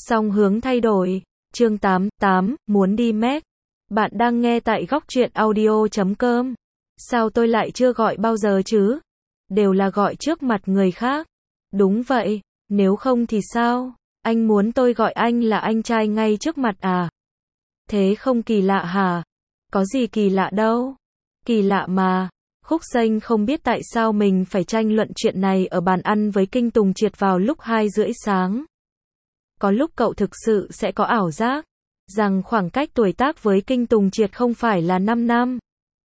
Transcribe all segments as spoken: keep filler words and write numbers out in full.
Song hướng thay đổi. Chương tám, tám, muốn đi Mac. Bạn đang nghe tại góc truyện audio chấm com. Sao tôi lại chưa gọi bao giờ chứ? Đều là gọi trước mặt người khác. Đúng vậy, nếu không thì sao? Anh muốn tôi gọi anh là anh trai ngay trước mặt à? Thế không kỳ lạ hả? Có gì kỳ lạ đâu. Kỳ lạ mà. Khúc Xanh không biết tại sao mình phải tranh luận chuyện này ở bàn ăn với Kinh Tùng Triệt vào lúc hai rưỡi sáng. Có lúc cậu thực sự sẽ có ảo giác rằng khoảng cách tuổi tác với Kinh Tùng Triệt không phải là năm năm,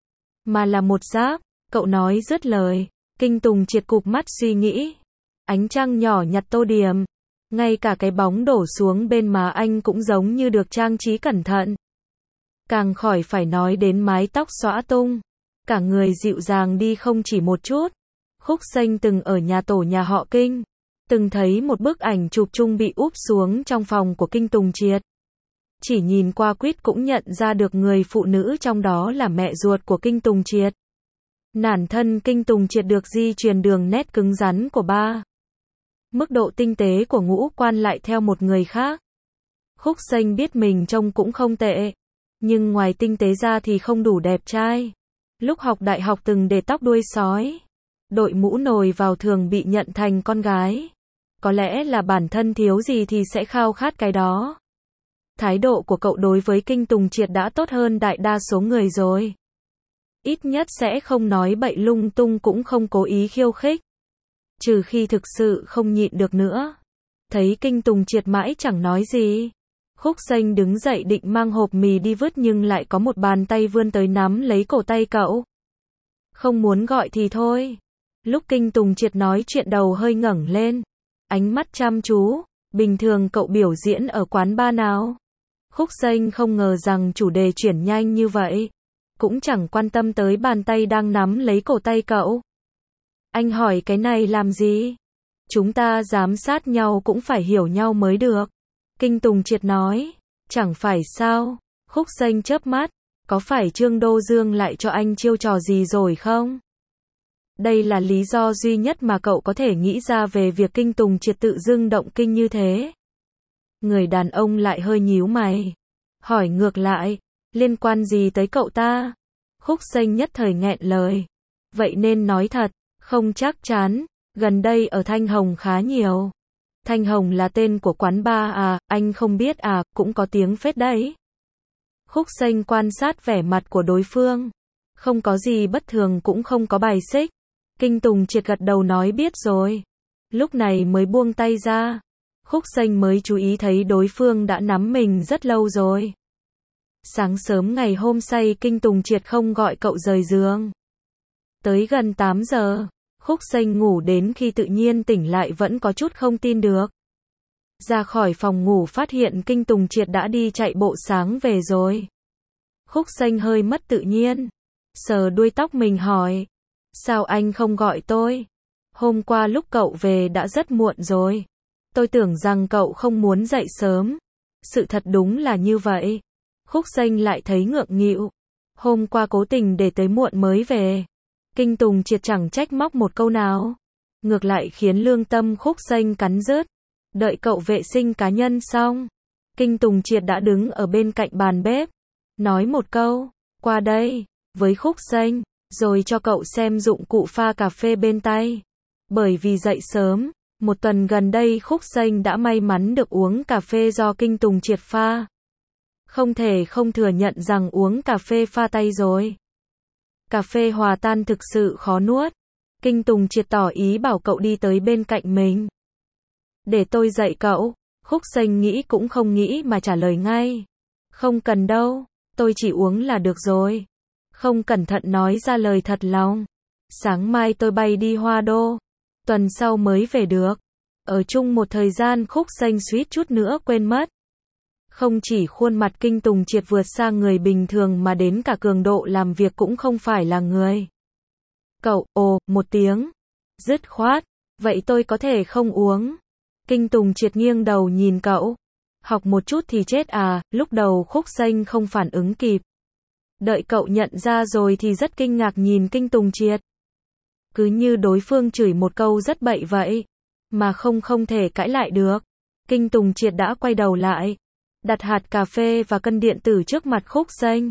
mà là một giáp. Cậu nói dứt lời, Kinh Tùng Triệt cụp mắt suy nghĩ. Ánh trăng nhỏ nhặt tô điểm, ngay cả cái bóng đổ xuống bên má anh cũng giống như được trang trí cẩn thận. Càng khỏi phải nói đến mái tóc xõa tung, cả người dịu dàng đi không chỉ một chút. Khúc Xanh từng ở nhà tổ nhà họ Kinh, từng thấy một bức ảnh chụp chung bị úp xuống trong phòng của Kinh Tùng Triệt. Chỉ nhìn qua quýt cũng nhận ra được người phụ nữ trong đó là mẹ ruột của Kinh Tùng Triệt. Bản thân Kinh Tùng Triệt được di truyền đường nét cứng rắn của ba. Mức độ tinh tế của ngũ quan lại theo một người khác. Khúc Xanh biết mình trông cũng không tệ, nhưng ngoài tinh tế ra thì không đủ đẹp trai. Lúc học đại học từng để tóc đuôi sói, đội mũ nồi vào thường bị nhận thành con gái. Có lẽ là bản thân thiếu gì thì sẽ khao khát cái đó. Thái độ của cậu đối với Kinh Tùng Triệt đã tốt hơn đại đa số người rồi. Ít nhất sẽ không nói bậy lung tung, cũng không cố ý khiêu khích. Trừ khi thực sự không nhịn được nữa. Thấy Kinh Tùng Triệt mãi chẳng nói gì, Khúc Xanh đứng dậy định mang hộp mì đi vứt, nhưng lại có một bàn tay vươn tới nắm lấy cổ tay cậu. Không muốn gọi thì thôi. Lúc Kinh Tùng Triệt nói chuyện đầu hơi ngẩng lên, ánh mắt chăm chú. Bình thường cậu biểu diễn ở quán bar nào? Khúc Xanh không ngờ rằng chủ đề chuyển nhanh như vậy. Cũng chẳng quan tâm tới bàn tay đang nắm lấy cổ tay cậu. Anh hỏi cái này làm gì? Chúng ta giám sát nhau cũng phải hiểu nhau mới được. Kinh Tùng Triệt nói. Chẳng phải sao? Khúc Xanh chớp mắt. Có phải Trương Đô Dương lại cho anh chiêu trò gì rồi không? Đây là lý do duy nhất mà cậu có thể nghĩ ra về việc Kinh Tùng Triệt tự dưng động kinh như thế. Người đàn ông lại hơi nhíu mày. Hỏi ngược lại, liên quan gì tới cậu ta? Khúc Xanh nhất thời nghẹn lời. Vậy nên nói thật, không chắc chắn. Gần đây ở Thanh Hồng khá nhiều. Thanh Hồng là tên của quán bar à? Anh không biết à? Cũng có tiếng phết đấy. Khúc Xanh quan sát vẻ mặt của đối phương. Không có gì bất thường, cũng không có bài xích. Kinh Tùng Triệt gật đầu nói biết rồi. Lúc này mới buông tay ra. Khúc Xanh mới chú ý thấy đối phương đã nắm mình rất lâu rồi. Sáng sớm ngày hôm say Kinh Tùng Triệt không gọi cậu rời giường. Tới gần tám giờ, Khúc Xanh ngủ đến khi tự nhiên tỉnh lại vẫn có chút không tin được. Ra khỏi phòng ngủ phát hiện Kinh Tùng Triệt đã đi chạy bộ sáng về rồi. Khúc Xanh hơi mất tự nhiên. Sờ đuôi tóc mình hỏi. Sao anh không gọi tôi? Hôm qua lúc cậu về đã rất muộn rồi. Tôi tưởng rằng cậu không muốn dậy sớm. Sự thật đúng là như vậy. Khúc Xanh lại thấy ngượng nghịu. Hôm qua cố tình để tới muộn mới về. Kinh Tùng Triệt chẳng trách móc một câu nào. Ngược lại khiến lương tâm Khúc Xanh cắn rứt. Đợi cậu vệ sinh cá nhân xong, Kinh Tùng Triệt đã đứng ở bên cạnh bàn bếp. Nói một câu, qua đây, với Khúc Xanh, rồi cho cậu xem dụng cụ pha cà phê bên tay. Bởi vì dậy sớm, một tuần gần đây Khúc Xanh đã may mắn được uống cà phê do Kinh Tùng Triệt pha. Không thể không thừa nhận rằng uống cà phê pha tay rồi. Cà phê hòa tan thực sự khó nuốt. Kinh Tùng Triệt tỏ ý bảo cậu đi tới bên cạnh mình. Để tôi dạy cậu. Khúc Xanh nghĩ cũng không nghĩ mà trả lời ngay. Không cần đâu, tôi chỉ uống là được rồi. Không cẩn thận nói ra lời thật lòng. Sáng mai tôi bay đi Hoa Đô. Tuần sau mới về được. Ở chung một thời gian Khúc Xanh suýt chút nữa quên mất. Không chỉ khuôn mặt Kinh Tùng Triệt vượt xa người bình thường mà đến cả cường độ làm việc cũng không phải là người. Cậu, ồ, một tiếng. Dứt khoát. Vậy tôi có thể không uống. Kinh Tùng Triệt nghiêng đầu nhìn cậu. Học một chút thì chết à? Lúc đầu Khúc Xanh không phản ứng kịp. Đợi cậu nhận ra rồi thì rất kinh ngạc nhìn Kinh Tùng Triệt. Cứ như đối phương chửi một câu rất bậy vậy. Mà không không thể cãi lại được. Kinh Tùng Triệt đã quay đầu lại, đặt hạt cà phê và cân điện tử trước mặt Khúc Xanh.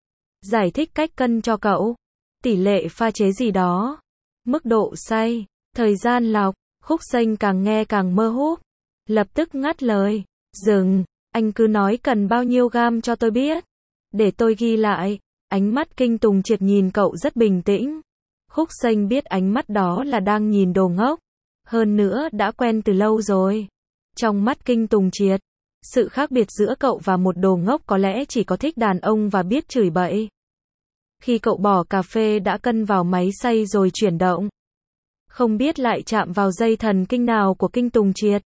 Giải thích cách cân cho cậu. Tỷ lệ pha chế gì đó. Mức độ xay, thời gian lọc. Khúc Xanh càng nghe càng mơ húp. Lập tức ngắt lời. Dừng, anh cứ nói cần bao nhiêu gam cho tôi biết. Để tôi ghi lại. Ánh mắt Kinh Tùng Triệt nhìn cậu rất bình tĩnh. Khúc Xanh biết ánh mắt đó là đang nhìn đồ ngốc. Hơn nữa đã quen từ lâu rồi. Trong mắt Kinh Tùng Triệt, sự khác biệt giữa cậu và một đồ ngốc có lẽ chỉ có thích đàn ông và biết chửi bậy. Khi cậu bỏ cà phê đã cân vào máy xay rồi chuyển động, không biết lại chạm vào dây thần kinh nào của Kinh Tùng Triệt.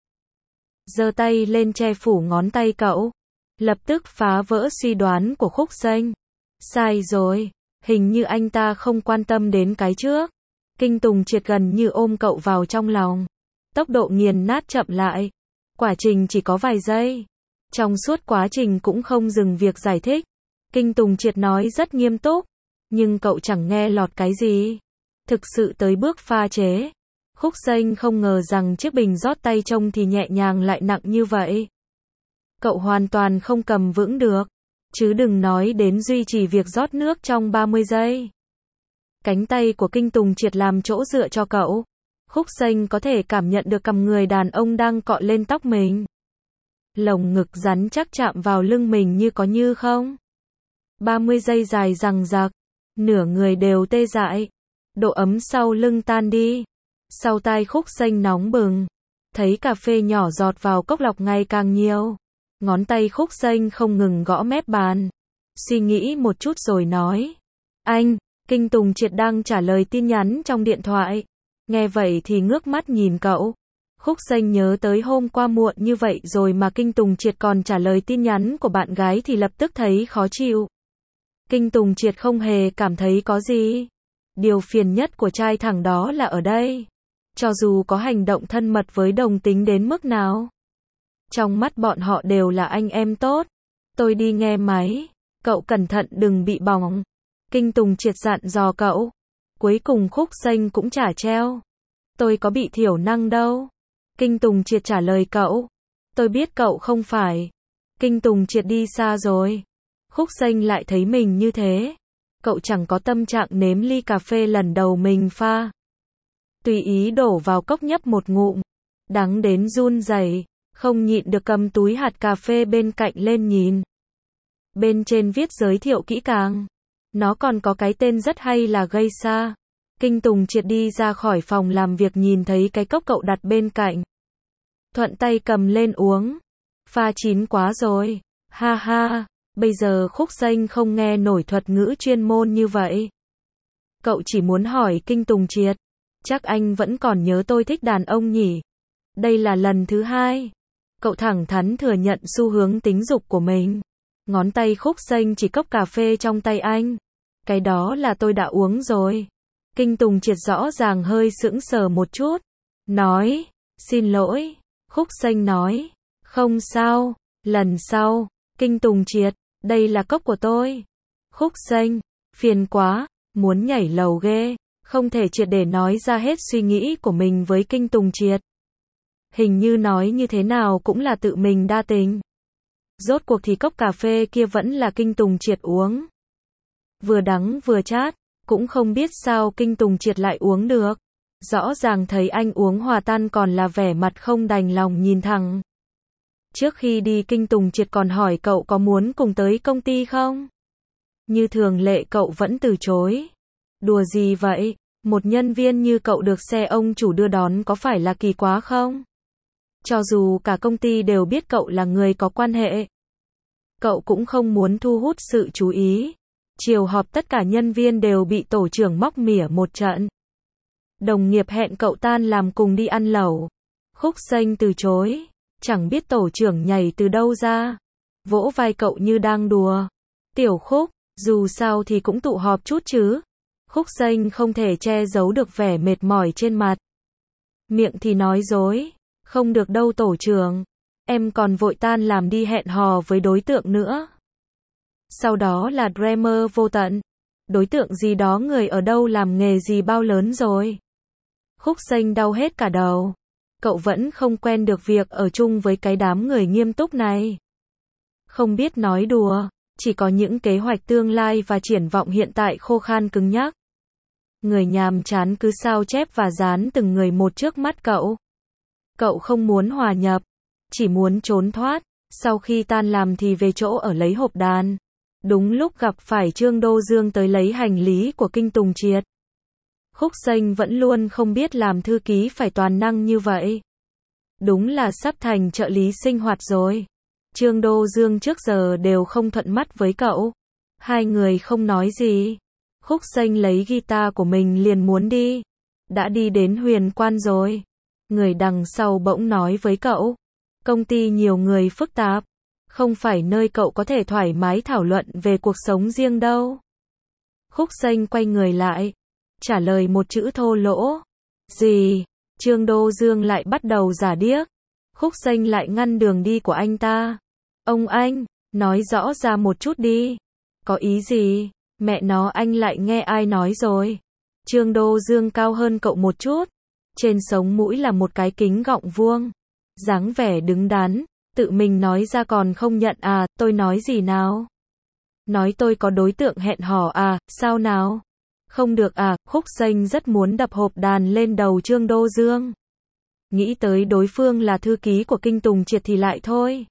Giơ tay lên che phủ ngón tay cậu, lập tức phá vỡ suy đoán của Khúc Xanh. Sai rồi, hình như anh ta không quan tâm đến cái trước. Kinh Tùng Triệt gần như ôm cậu vào trong lòng. Tốc độ nghiền nát chậm lại. Quá trình chỉ có vài giây. Trong suốt quá trình cũng không dừng việc giải thích. Kinh Tùng Triệt nói rất nghiêm túc. Nhưng cậu chẳng nghe lọt cái gì. Thực sự tới bước pha chế. Khúc Xanh không ngờ rằng chiếc bình rót tay trông thì nhẹ nhàng lại nặng như vậy. Cậu hoàn toàn không cầm vững được. Chứ đừng nói đến duy trì việc rót nước trong ba mươi giây. Cánh tay của Kinh Tùng Triệt làm chỗ dựa cho cậu. Khúc Xanh có thể cảm nhận được cằm người đàn ông đang cọ lên tóc mình. Lồng ngực rắn chắc chạm vào lưng mình như có như không. ba mươi giây dài dằng dặc. Nửa người đều tê dại. Độ ấm sau lưng tan đi. Sau tai Khúc Xanh nóng bừng. Thấy cà phê nhỏ giọt vào cốc lọc ngày càng nhiều. Ngón tay Khúc Xanh không ngừng gõ mép bàn. Suy nghĩ một chút rồi nói. Anh, Kinh Tùng Triệt đang trả lời tin nhắn trong điện thoại. Nghe vậy thì ngước mắt nhìn cậu. Khúc Xanh nhớ tới hôm qua muộn như vậy rồi mà Kinh Tùng Triệt còn trả lời tin nhắn của bạn gái thì lập tức thấy khó chịu. Kinh Tùng Triệt không hề cảm thấy có gì. Điều phiền nhất của trai thẳng đó là ở đây. Cho dù có hành động thân mật với đồng tính đến mức nào, trong mắt bọn họ đều là anh em tốt. Tôi đi nghe máy. Cậu cẩn thận đừng bị bỏng. Kinh Tùng Triệt dặn dò cậu. Cuối cùng Khúc Xanh cũng trả treo. Tôi có bị thiểu năng đâu. Kinh Tùng Triệt trả lời cậu. Tôi biết cậu không phải. Kinh Tùng Triệt đi xa rồi. Khúc Xanh lại thấy mình như thế. Cậu chẳng có tâm trạng nếm ly cà phê lần đầu mình pha. Tùy ý đổ vào cốc nhấp một ngụm. Đắng đến run rẩy, không nhịn được cầm túi hạt cà phê bên cạnh lên nhìn. Bên trên viết giới thiệu kỹ càng. Nó còn có cái tên rất hay là gây xa. Kinh Tùng Triệt đi ra khỏi phòng làm việc nhìn thấy cái cốc cậu đặt bên cạnh. Thuận tay cầm lên uống. Pha chín quá rồi. Ha ha, bây giờ Khúc Xanh không nghe nổi thuật ngữ chuyên môn như vậy. Cậu chỉ muốn hỏi Kinh Tùng Triệt. Chắc anh vẫn còn nhớ tôi thích đàn ông nhỉ? Đây là lần thứ hai. Cậu thẳng thắn thừa nhận xu hướng tính dục của mình. Ngón tay Khúc Xanh chỉ cốc cà phê trong tay anh. Cái đó là tôi đã uống rồi. Kinh Tùng Triệt rõ ràng hơi sững sờ một chút. Nói, xin lỗi. Khúc Xanh nói, không sao, lần sau. Kinh Tùng Triệt, đây là cốc của tôi. Khúc Xanh, phiền quá, muốn nhảy lầu ghê. Không thể triệt để nói ra hết suy nghĩ của mình với Kinh Tùng Triệt. Hình như nói như thế nào cũng là tự mình đa tình. Rốt cuộc thì cốc cà phê kia vẫn là Kinh Tùng Triệt uống. Vừa đắng vừa chát, cũng không biết sao Kinh Tùng Triệt lại uống được. Rõ ràng thấy anh uống hòa tan còn là vẻ mặt không đành lòng nhìn thẳng. Trước khi đi Kinh Tùng Triệt còn hỏi cậu có muốn cùng tới công ty không? Như thường lệ cậu vẫn từ chối. Đùa gì vậy? Một nhân viên như cậu được xe ông chủ đưa đón có phải là kỳ quá không? Cho dù cả công ty đều biết cậu là người có quan hệ, cậu cũng không muốn thu hút sự chú ý. Chiều họp tất cả nhân viên đều bị tổ trưởng móc mỉa một trận. Đồng nghiệp hẹn cậu tan làm cùng đi ăn lẩu. Khúc Xanh từ chối. Chẳng biết tổ trưởng nhảy từ đâu ra. Vỗ vai cậu như đang đùa. Tiểu Khúc, dù sao thì cũng tụ họp chút chứ. Khúc Xanh không thể che giấu được vẻ mệt mỏi trên mặt. Miệng thì nói dối. Không được đâu tổ trưởng. Em còn vội tan làm đi hẹn hò với đối tượng nữa. Sau đó là Dreamer vô tận. Đối tượng gì đó người ở đâu làm nghề gì bao lớn rồi. Khúc Xanh đau hết cả đầu. Cậu vẫn không quen được việc ở chung với cái đám người nghiêm túc này. Không biết nói đùa, chỉ có những kế hoạch tương lai và triển vọng hiện tại khô khan cứng nhắc. Người nhàm chán cứ sao chép và dán từng người một trước mắt cậu. Cậu không muốn hòa nhập, chỉ muốn trốn thoát, sau khi tan làm thì về chỗ ở lấy hộp đàn. Đúng lúc gặp phải Trương Đô Dương tới lấy hành lý của Kinh Tùng Triệt. Khúc Xanh vẫn luôn không biết làm thư ký phải toàn năng như vậy. Đúng là sắp thành trợ lý sinh hoạt rồi. Trương Đô Dương trước giờ đều không thuận mắt với cậu. Hai người không nói gì. Khúc Xanh lấy guitar của mình liền muốn đi. Đã đi đến Huyền Quan rồi. Người đằng sau bỗng nói với cậu. Công ty nhiều người phức tạp. Không phải nơi cậu có thể thoải mái thảo luận về cuộc sống riêng đâu. Khúc Xanh quay người lại. Trả lời một chữ thô lỗ. Gì? Trương Đô Dương lại bắt đầu giả điếc. Khúc Xanh lại ngăn đường đi của anh ta. Ông anh, nói rõ ra một chút đi. Có ý gì? Mẹ nó anh lại nghe ai nói rồi. Trương Đô Dương cao hơn cậu một chút. Trên sống mũi là một cái kính gọng vuông. Dáng vẻ đứng đắn. Tự mình nói ra còn không nhận à, tôi nói gì nào? Nói tôi có đối tượng hẹn hò à, sao nào? Không được à, Khúc Xanh rất muốn đập hộp đàn lên đầu Trương Đô Dương. Nghĩ tới đối phương là thư ký của Kinh Tùng Triệt thì lại thôi.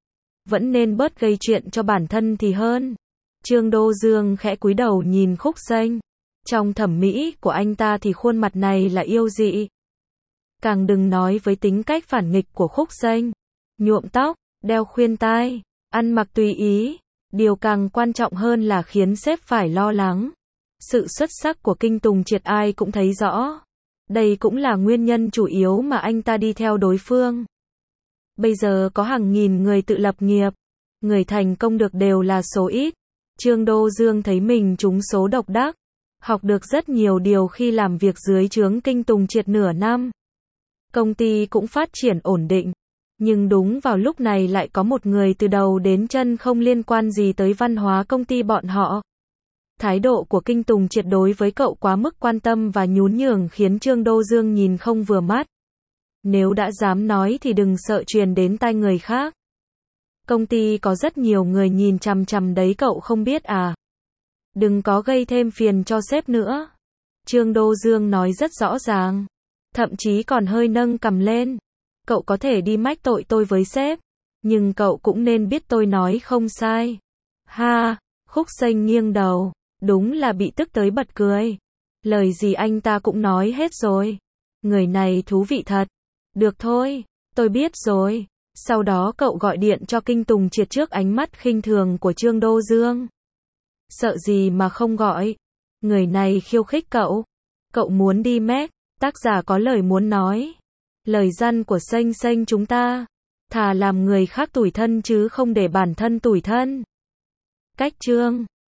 Vẫn nên bớt gây chuyện cho bản thân thì hơn. Trương Đô Dương khẽ cúi đầu nhìn Khúc Xanh. Trong thẩm mỹ của anh ta thì khuôn mặt này là yêu dị. Càng đừng nói với tính cách phản nghịch của Khúc Xanh. Nhuộm tóc, đeo khuyên tai, ăn mặc tùy ý. Điều càng quan trọng hơn là khiến sếp phải lo lắng. Sự xuất sắc của Kinh Tùng Triệt ai cũng thấy rõ. Đây cũng là nguyên nhân chủ yếu mà anh ta đi theo đối phương. Bây giờ có hàng nghìn người tự lập nghiệp. Người thành công được đều là số ít. Trương Đô Dương thấy mình trúng số độc đắc. Học được rất nhiều điều khi làm việc dưới trướng Kinh Tùng Triệt nửa năm. Công ty cũng phát triển ổn định. Nhưng đúng vào lúc này lại có một người từ đầu đến chân không liên quan gì tới văn hóa công ty bọn họ. Thái độ của Kinh Tùng Triệt đối với cậu quá mức quan tâm và nhún nhường khiến Trương Đô Dương nhìn không vừa mắt. Nếu đã dám nói thì đừng sợ truyền đến tai người khác. Công ty có rất nhiều người nhìn chằm chằm đấy cậu không biết à. Đừng có gây thêm phiền cho sếp nữa. Trương Đô Dương nói rất rõ ràng. Thậm chí còn hơi nâng cằm lên. Cậu có thể đi mách tội tôi với sếp. Nhưng cậu cũng nên biết tôi nói không sai. Ha, Khúc Xanh nghiêng đầu. Đúng là bị tức tới bật cười. Lời gì anh ta cũng nói hết rồi. Người này thú vị thật. Được thôi, tôi biết rồi. Sau đó cậu gọi điện cho Kinh Tùng Triệt trước ánh mắt khinh thường của Trương Đô Dương. Sợ gì mà không gọi. Người này khiêu khích cậu. Cậu muốn đi Mac, tác giả có lời muốn nói. Lời răn của Xanh Xanh chúng ta. Thà làm người khác tủi thân chứ không để bản thân tủi thân. Cách chương